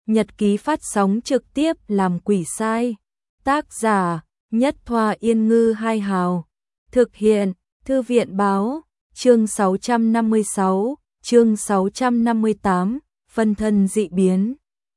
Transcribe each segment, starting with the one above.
nhật ký phát sóng trực tiếp làm quỷ sai. Tác giả Nhất Thoa Yên Ngư Hai Hào. Thực hiện Thư viện Báo. Chương 656, chương 658, phân thân dị biến.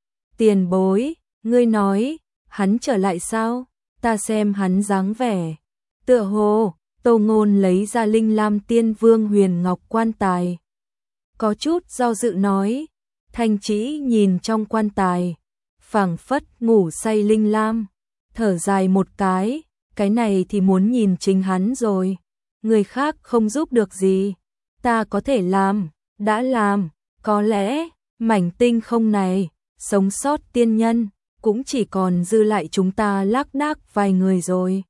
Tiền bối, ngươi nói, hắn trở lại sao? Ta xem hắn dáng vẻ. Tựa hồ, Tô Ngôn lấy ra Linh Lam Tiên Vương huyền ngọc quan tài. Có chút do dự nói, Thanh Chỉ nhìn trong quan tài, phảng phất ngủ say Linh Lam, thở dài một cái này thì muốn nhìn chính hắn rồi. Người khác không giúp được gì, ta có thể làm, đã làm, có lẽ, mảnh tinh không này, sống sót tiên nhân, cũng chỉ còn dư lại chúng ta lác đác vài người rồi.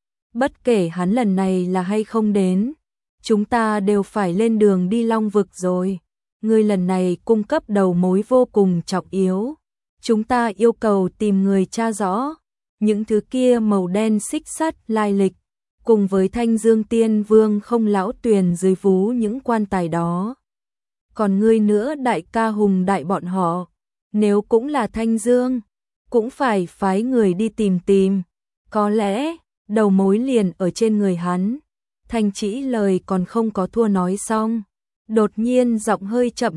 Bất kể hắn lần này là hay không đến, chúng ta đều phải lên đường đi Long Vực rồi. Người lần này cung cấp đầu mối vô cùng trọng yếu. Chúng ta yêu cầu tìm người tra rõ những thứ kia màu đen xích sắt lai lịch, cùng với Thanh Dương Tiên Vương không lão tuyền dưới vú những quan tài đó. Còn ngươi nữa đại ca Hùng đại bọn họ, nếu cũng là Thanh Dương, cũng phải phái người đi tìm. Có lẽ, đầu mối liền ở trên người hắn. Thanh Chỉ lời còn không có thua nói xong, đột nhiên giọng hơi chậm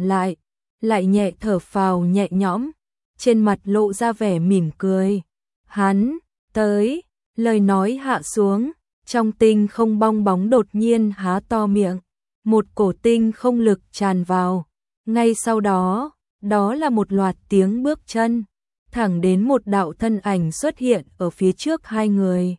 lại nhẹ thở phào nhẹ nhõm, trên mặt lộ ra vẻ mỉm cười. Hắn, tới, lời nói hạ xuống, trong tinh không bong bóng đột nhiên há to miệng, một cổ tinh không lực tràn vào. Ngay sau đó, đó là một loạt tiếng bước chân, thẳng đến một đạo thân ảnh xuất hiện ở phía trước hai người.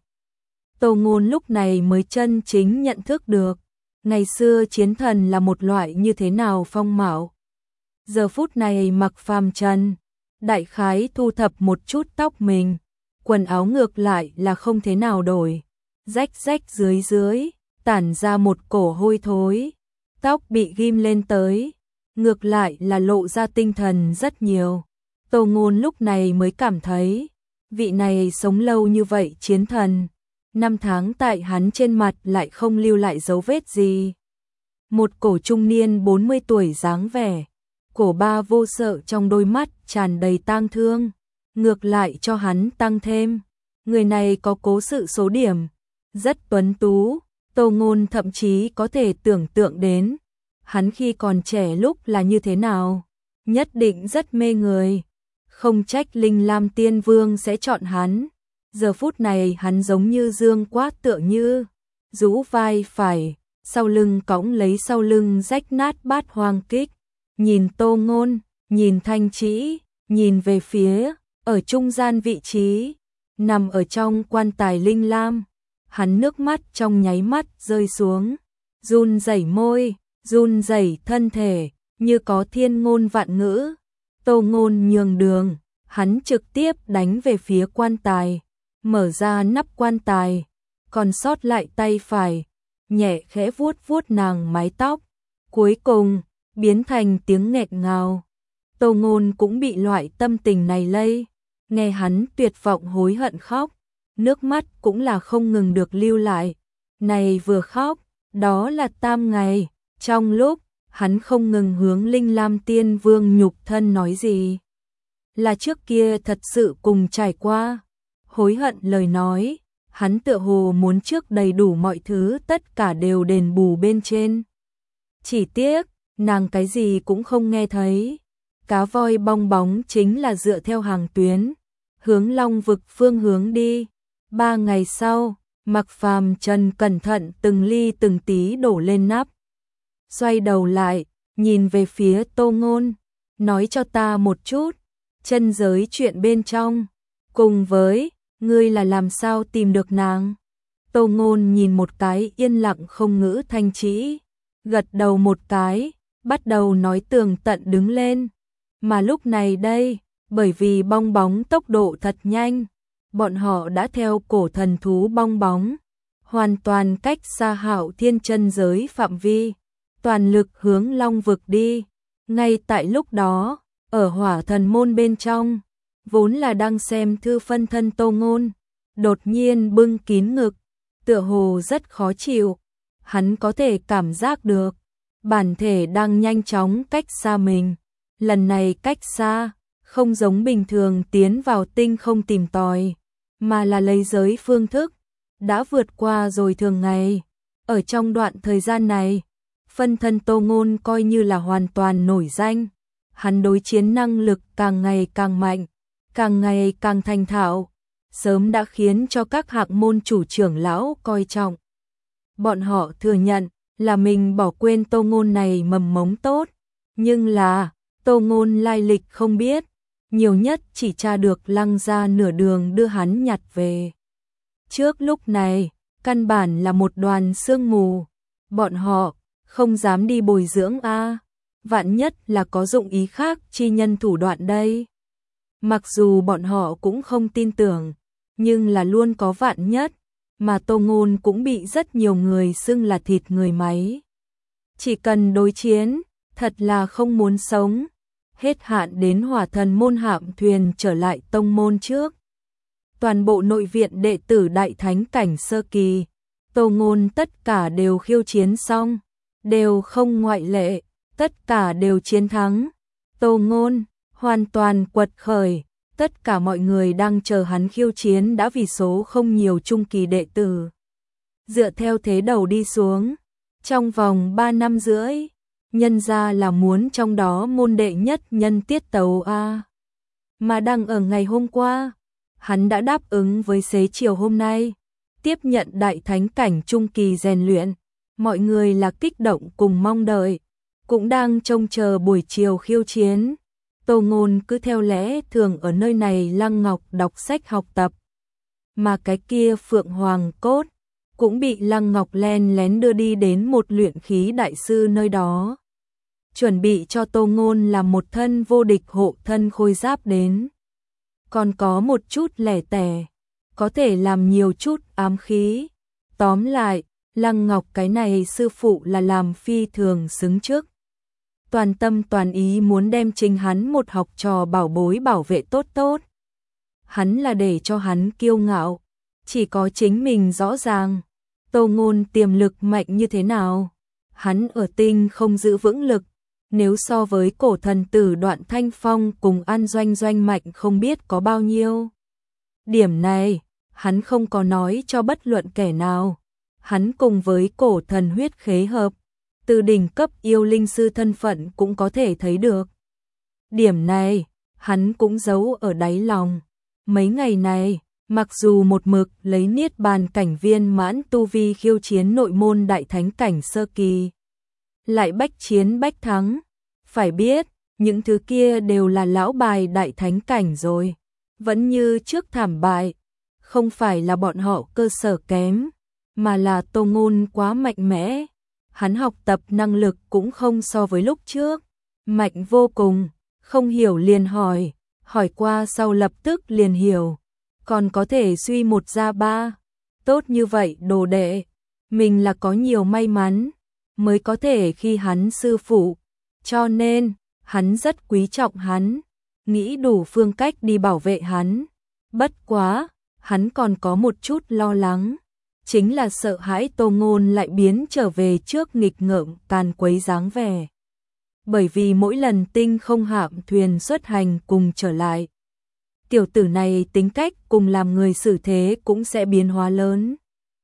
Tô Ngôn lúc này mới chân chính nhận thức được, ngày xưa chiến thần là một loại như thế nào phong mạo. Giờ phút này mặc phàm trần, đại khái thu thập một chút tóc mình, quần áo ngược lại là không thế nào đổi, rách dưới, tản ra một cổ hôi thối, tóc bị ghim lên tới, ngược lại là lộ ra tinh thần rất nhiều. Tô Ngôn lúc này mới cảm thấy, vị này sống lâu như vậy chiến thần, năm tháng tại hắn trên mặt lại không lưu lại dấu vết gì. Một cổ trung niên 40 tuổi dáng vẻ, cổ ba vô sợ trong đôi mắt tràn đầy tang thương, ngược lại cho hắn tăng thêm. Người này có cố sự số điểm, rất tuấn tú, Tô Ngôn thậm chí có thể tưởng tượng đến, hắn khi còn trẻ lúc là như thế nào, nhất định rất mê người. Không trách Linh Lam Tiên Vương sẽ chọn hắn. Giờ phút này hắn giống như dương quát tựa như, rũ vai phải, sau lưng cõng lấy sau lưng rách nát bát hoang kích. Nhìn Tô Ngôn, nhìn Thanh Chỉ, nhìn về phía, ở trung gian vị trí, nằm ở trong quan tài Linh Lam. Hắn nước mắt trong nháy mắt rơi xuống, run rẩy môi, run rẩy thân thể, như có thiên ngôn vạn ngữ. Tô Ngôn nhường đường, hắn trực tiếp đánh về phía quan tài, mở ra nắp quan tài, còn sót lại tay phải, nhẹ khẽ vuốt nàng mái tóc, cuối cùng biến thành tiếng nghẹt ngào. Tô Ngôn cũng bị loại tâm tình này lây, nghe hắn tuyệt vọng hối hận khóc, nước mắt cũng là không ngừng được lưu lại. Này vừa khóc, đó là tam ngày, trong lúc hắn không ngừng hướng Linh Lam Tiên Vương nhục thân nói gì, là trước kia thật sự cùng trải qua, hối hận lời nói, hắn tựa hồ muốn trước đầy đủ mọi thứ tất cả đều đền bù bên trên. Chỉ tiếc, nàng cái gì cũng không nghe thấy. Cá voi bong bóng chính là dựa theo hàng tuyến, hướng Long Vực phương hướng đi. 3 ngày sau, mặc phàm trần cẩn thận từng ly từng tí đổ lên nắp. Xoay đầu lại, nhìn về phía Tô Ngôn, nói cho ta một chút, chân giới chuyện bên trong, cùng với, ngươi là làm sao tìm được nàng. Tô Ngôn nhìn một cái yên lặng không ngữ Thanh Chỉ, gật đầu một cái, bắt đầu nói tường tận đứng lên. Mà lúc này đây, bởi vì bong bóng tốc độ thật nhanh, bọn họ đã theo cổ thần thú bong bóng, hoàn toàn cách xa Hạo Thiên chân giới phạm vi, toàn lực hướng Long Vực đi. Ngay tại lúc đó, ở Hỏa Thần môn bên trong, vốn là đang xem thư phân thân Tô Ngôn, đột nhiên bưng kín ngực, tựa hồ rất khó chịu. Hắn có thể cảm giác được, bản thể đang nhanh chóng cách xa mình. Lần này cách xa, không giống bình thường tiến vào tinh không tìm tòi, mà là lấy giới phương thức, đã vượt qua rồi thường ngày. Ở trong đoạn thời gian này, phân thân Tô Ngôn coi như là hoàn toàn nổi danh, hắn đối chiến năng lực càng ngày càng mạnh, càng ngày càng thành thạo, sớm đã khiến cho các hạng môn chủ trưởng lão coi trọng. Bọn họ thừa nhận là mình bỏ quên Tô Ngôn này mầm mống tốt, nhưng là Tô Ngôn lai lịch không biết, nhiều nhất chỉ tra được Lăng gia nửa đường đưa hắn nhặt về. Trước lúc này, căn bản là một đoàn sương mù, bọn họ không dám đi bồi dưỡng vạn nhất là có dụng ý khác chi nhân thủ đoạn đây. Mặc dù bọn họ cũng không tin tưởng, nhưng là luôn có vạn nhất, mà Tô Ngôn cũng bị rất nhiều người xưng là thịt người máy. Chỉ cần đối chiến, thật là không muốn sống. Hết hạn đến Hỏa Thần môn hạm thuyền trở lại tông môn trước. Toàn bộ nội viện đệ tử đại thánh cảnh sơ kỳ, Tô Ngôn tất cả đều khiêu chiến xong, đều không ngoại lệ, tất cả đều chiến thắng. Tô Ngôn hoàn toàn quật khởi, tất cả mọi người đang chờ hắn khiêu chiến đã vì số không nhiều trung kỳ đệ tử. Dựa theo thế đầu đi xuống, trong vòng 3 năm rưỡi, nhân ra là muốn trong đó môn đệ nhất nhân tiết tấu Mà đang ở ngày hôm qua, hắn đã đáp ứng với xế chiều hôm nay, tiếp nhận đại thánh cảnh trung kỳ rèn luyện. Mọi người là kích động cùng mong đợi, cũng đang trông chờ buổi chiều khiêu chiến. Tô Ngôn cứ theo lẽ thường ở nơi này Lăng Ngọc đọc sách học tập. Mà cái kia Phượng Hoàng Cốt cũng bị Lăng Ngọc len lén đưa đi đến một luyện khí đại sư nơi đó, chuẩn bị cho Tô Ngôn làm một thân vô địch hộ thân khôi giáp đến. Còn có một chút lẻ tẻ, có thể làm nhiều chút ám khí. Tóm lại, Lăng Ngọc cái này sư phụ là làm phi thường xứng trước. Toàn tâm toàn ý muốn đem chính hắn một học trò bảo bối bảo vệ tốt tốt. Hắn là để cho hắn kiêu ngạo, chỉ có chính mình rõ ràng. Tô Ngôn tiềm lực mạnh như thế nào? Hắn ở tinh không giữ vững lực, nếu so với cổ thần tử Đoạn Thanh Phong cùng An Doanh Doanh mạnh không biết có bao nhiêu. Điểm này, hắn không có nói cho bất luận kẻ nào. Hắn cùng với cổ thần huyết khế hợp, từ đỉnh cấp yêu linh sư thân phận cũng có thể thấy được. Điểm này, hắn cũng giấu ở đáy lòng. Mấy ngày này, mặc dù một mực lấy niết bàn cảnh viên mãn tu vi khiêu chiến nội môn đại thánh cảnh sơ kỳ, lại bách chiến bách thắng. Phải biết, những thứ kia đều là lão bài đại thánh cảnh rồi. Vẫn như trước thảm bại, không phải là bọn họ cơ sở kém, mà là Tô Ngôn quá mạnh mẽ. Hắn học tập năng lực cũng không so với lúc trước, mạnh vô cùng, không hiểu liền hỏi, hỏi qua sau lập tức liền hiểu, còn có thể suy một ra ba. Tốt như vậy đồ đệ, mình là có nhiều may mắn, mới có thể khi hắn sư phụ, cho nên, hắn rất quý trọng hắn, nghĩ đủ phương cách đi bảo vệ hắn. Bất quá, hắn còn có một chút lo lắng, chính là sợ hãi Tô Ngôn lại biến trở về trước nghịch ngợm càn quấy dáng vẻ. Bởi vì mỗi lần tinh không hạm thuyền xuất hành cùng trở lại, tiểu tử này tính cách cùng làm người xử thế cũng sẽ biến hóa lớn.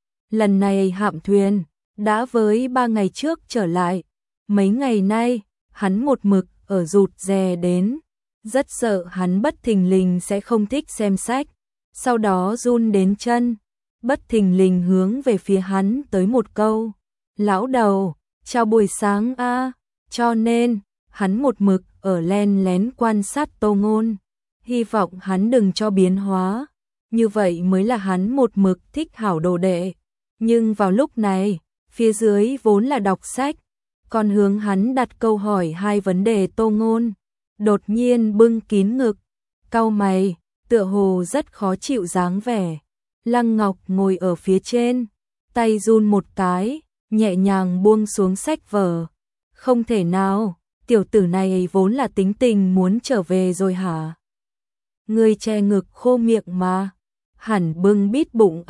Lần này hạm thuyền đã với 3 ngày trước trở lại, mấy ngày nay hắn một mực ở rụt rè đến, rất sợ hắn bất thình lình sẽ không thích xem sách, sau đó run đến chân, bất thình lình hướng về phía hắn tới một câu, lão đầu, chào buổi sáng cho nên, hắn một mực ở len lén quan sát Tô Ngôn, hy vọng hắn đừng cho biến hóa, như vậy mới là hắn một mực thích hảo đồ đệ. Nhưng vào lúc này, phía dưới vốn là đọc sách, còn hướng hắn đặt câu hỏi 2 vấn đề Tô Ngôn, đột nhiên bưng kín ngực, cau mày, tựa hồ rất khó chịu dáng vẻ. Lăng Ngọc ngồi ở phía trên, tay run một cái, nhẹ nhàng buông xuống sách vở. Không thể nào, tiểu tử này vốn là tính tình muốn trở về rồi hả? Người che ngực khô miệng mà, hẳn bưng bít bụng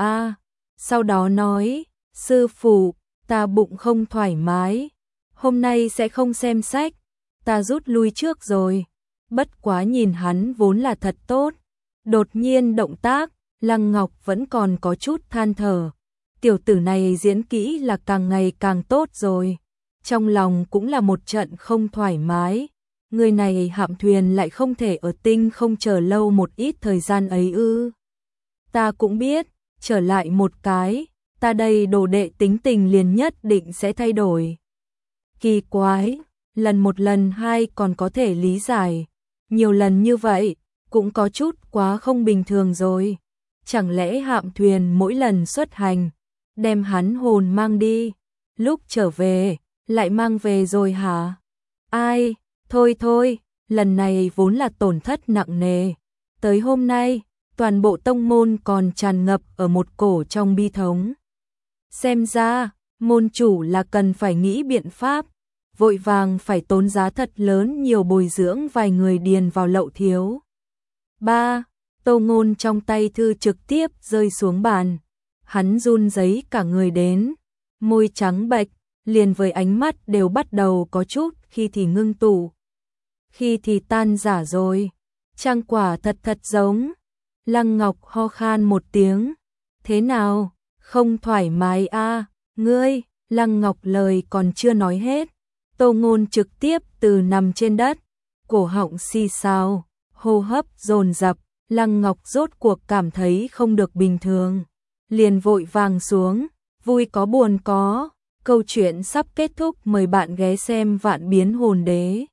Sau đó nói, sư phụ, ta bụng không thoải mái, hôm nay sẽ không xem sách, ta rút lui trước rồi. bất quá nhìn hắn vốn là thật tốt. Đột nhiên động tác, Lăng Ngọc vẫn còn có chút than thở. Tiểu tử này diễn kỹ là càng ngày càng tốt rồi. Trong lòng cũng là một trận không thoải mái. Người này Hạm Thuyền lại không thể ở tinh không chờ lâu một ít thời gian ấy ư? Ta cũng biết, trở lại một cái, ta đây đồ đệ tính tình liền nhất định sẽ thay đổi. Kỳ quái, lần một lần hai còn có thể lý giải, nhiều lần như vậy, cũng có chút quá không bình thường rồi. Chẳng lẽ Hạm Thuyền mỗi lần xuất hành, đem hắn hồn mang đi, lúc trở về, lại mang về rồi hả? Ai, thôi, lần này vốn là tổn thất nặng nề. Tới hôm nay, toàn bộ tông môn còn tràn ngập ở một cổ trong bi thống. Xem ra, môn chủ là cần phải nghĩ biện pháp, vội vàng phải tốn giá thật lớn nhiều bồi dưỡng vài người điền vào lậu thiếu. 3. Tô Ngôn trong tay thư trực tiếp rơi xuống bàn. Hắn run rẩy cả người đến, môi trắng bệch, liền với ánh mắt đều bắt đầu có chút khi thì ngưng tụ, khi thì tan rã rồi. Trang quả thật giống. Lăng Ngọc ho khan một tiếng. Thế nào? Không thoải mái à? Ngươi? Lăng Ngọc lời còn chưa nói hết. Tô Ngôn trực tiếp từ nằm trên đất, cổ họng xì xào, hô hấp dồn dập. Lăng Ngọc rốt cuộc cảm thấy không được bình thường, liền vội vàng xuống, vui có buồn có. Câu chuyện sắp kết thúc, mời bạn ghé xem Vạn Biến Hồn Đế.